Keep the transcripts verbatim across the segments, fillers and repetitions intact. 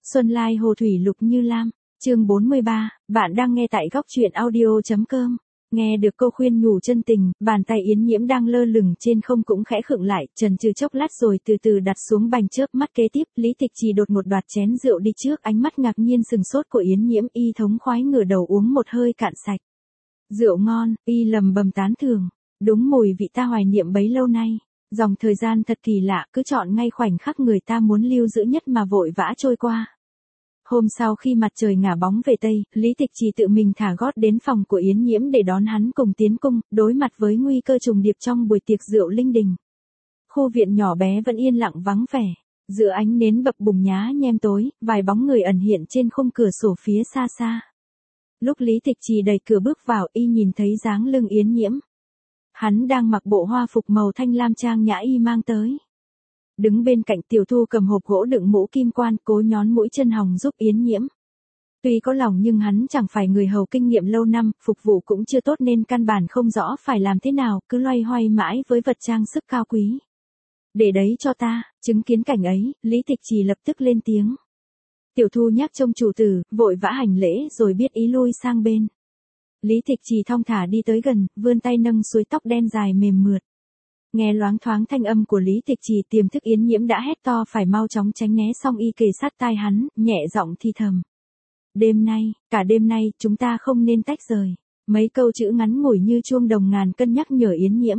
Xuân Lai Hồ Thủy Lục Như Lam, chương bốn mươi ba, bạn đang nghe tại góc truyện audio.com. Nghe được câu khuyên nhủ chân tình, bàn tay Yến Nhiễm đang lơ lửng trên không cũng khẽ khựng lại, chần chừ chốc lát rồi từ từ đặt xuống bành chớp mắt kế tiếp, Lý Tịch Trì đột một đoạt chén rượu đi trước, ánh mắt ngạc nhiên sừng sốt của Yến Nhiễm, y thống khoái ngửa đầu uống một hơi cạn sạch. Rượu ngon, y lầm bầm tán thưởng, đúng mùi vị ta hoài niệm bấy lâu nay. Dòng thời gian thật kỳ lạ, cứ chọn ngay khoảnh khắc người ta muốn lưu giữ nhất mà vội vã trôi qua. Hôm sau khi mặt trời ngả bóng về Tây, Lý Tịch Trì tự mình thả gót đến phòng của Yến Nhiễm để đón hắn cùng tiến cung, đối mặt với nguy cơ trùng điệp trong buổi tiệc rượu linh đình. Khu viện nhỏ bé vẫn yên lặng vắng vẻ, giữa ánh nến bập bùng nhá nhem tối, vài bóng người ẩn hiện trên khung cửa sổ phía xa xa. Lúc Lý Tịch Trì đẩy cửa bước vào, y nhìn thấy dáng lưng Yến Nhiễm. Hắn đang mặc bộ hoa phục màu thanh lam trang nhã y mang tới. Đứng bên cạnh Tiểu Thu cầm hộp gỗ đựng mũ kim quan, cố nhón mũi chân hồng giúp Yến Nhiễm. Tuy có lòng nhưng hắn chẳng phải người hầu kinh nghiệm lâu năm, phục vụ cũng chưa tốt nên căn bản không rõ phải làm thế nào, cứ loay hoay mãi với vật trang sức cao quý. Để đấy cho ta, chứng kiến cảnh ấy, Lý Tịch Trì lập tức lên tiếng. Tiểu Thu nhắc trông chủ tử, vội vã hành lễ rồi biết ý lui sang bên. Lý Tịch Trì thong thả đi tới gần, vươn tay nâng suối tóc đen dài mềm mượt. Nghe loáng thoáng thanh âm của Lý Tịch Trì, tiềm thức Yến Nhiễm đã hét to phải mau chóng tránh né, xong y kề sát tai hắn, nhẹ giọng thì thầm. Đêm nay, cả đêm nay, chúng ta không nên tách rời. Mấy câu chữ ngắn ngủi như chuông đồng ngàn cân nhắc nhở Yến Nhiễm.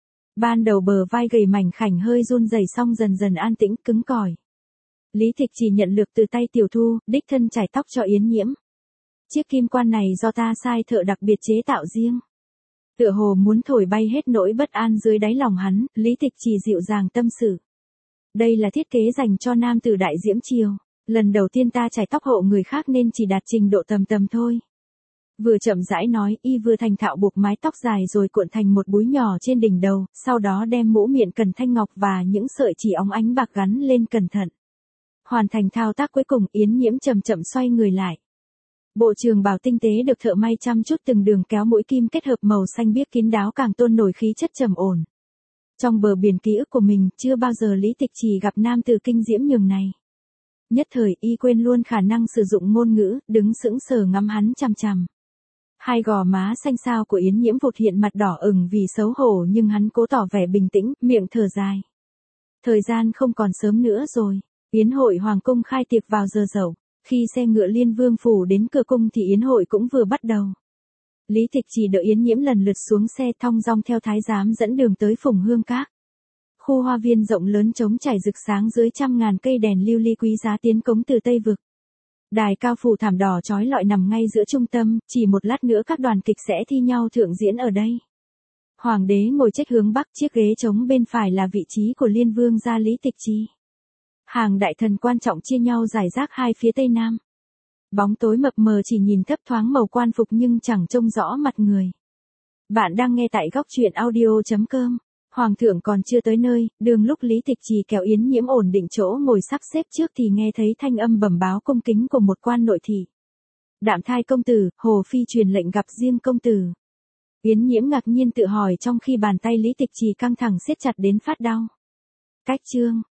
Ban đầu bờ vai gầy mảnh khảnh hơi run rẩy xong dần dần an tĩnh cứng cỏi. Lý Tịch Trì nhận lược từ tay Tiểu Thu, đích thân chải tóc cho Yến Nhiễm. Chiếc kim quan này do ta sai thợ đặc biệt chế tạo riêng. Tựa hồ muốn thổi bay hết nỗi bất an dưới đáy lòng hắn, Lý Tịch Trì dịu dàng tâm sự. Đây là thiết kế dành cho nam tử đại diễm triều. Lần đầu tiên ta chải tóc hộ người khác nên chỉ đạt trình độ tầm tầm thôi. Vừa chậm rãi nói, y vừa thành thạo buộc mái tóc dài rồi cuộn thành một búi nhỏ trên đỉnh đầu, sau đó đem mũ miệng cần thanh ngọc và những sợi chỉ óng ánh bạc gắn lên cẩn thận. Hoàn thành thao tác cuối cùng, Yến Nhiễm chậm chậm xoay người lại. Bộ trường bào tinh tế được thợ may chăm chút từng đường kéo mũi kim kết hợp màu xanh biếc kín đáo càng tôn nổi khí chất trầm ổn. Trong bờ biển ký ức của mình, chưa bao giờ Lý Tịch Trì gặp nam tử kinh diễm nhường này. Nhất thời y quên luôn khả năng sử dụng ngôn ngữ, đứng sững sờ ngắm hắn chằm chằm. Hai gò má xanh xao của Yến Nhiễm vụt hiện mặt đỏ ửng vì xấu hổ, nhưng hắn cố tỏ vẻ bình tĩnh, miệng thở dài. Thời gian không còn sớm nữa rồi. Yến hội hoàng cung khai tiệc vào giờ dậu. Khi xe ngựa Liên Vương phủ đến cửa cung thì yến hội cũng vừa bắt đầu. Lý Tịch Trì đợi Yến Nhiễm lần lượt xuống xe, thong dong theo thái giám dẫn đường tới Phùng Hương Các. Khu hoa viên rộng lớn trống trải rực sáng dưới trăm ngàn cây đèn lưu ly quý giá tiến cống từ Tây Vực. Đài cao phủ thảm đỏ chói lọi nằm ngay giữa trung tâm, chỉ một lát nữa các đoàn kịch sẽ thi nhau thượng diễn ở đây. Hoàng đế ngồi chếch hướng bắc, chiếc ghế trống bên phải là vị trí của Liên Vương gia Lý Tịch Trì. Hàng đại thần quan trọng chia nhau rải rác hai phía tây nam. Bóng tối mập mờ chỉ nhìn thấp thoáng màu quan phục nhưng chẳng trông rõ mặt người. Bạn đang nghe tại góc truyện audio.com. Hoàng thượng còn chưa tới nơi, đường lúc Lý Tịch Trì kéo Yến Nhiễm ổn định chỗ ngồi sắp xếp trước thì nghe thấy thanh âm bẩm báo cung kính của một quan nội thị. Đạm Thai công tử, Hồ Phi truyền lệnh gặp riêng công tử. Yến Nhiễm ngạc nhiên tự hỏi trong khi bàn tay Lý Tịch Trì căng thẳng siết chặt đến phát đau. Cách chương.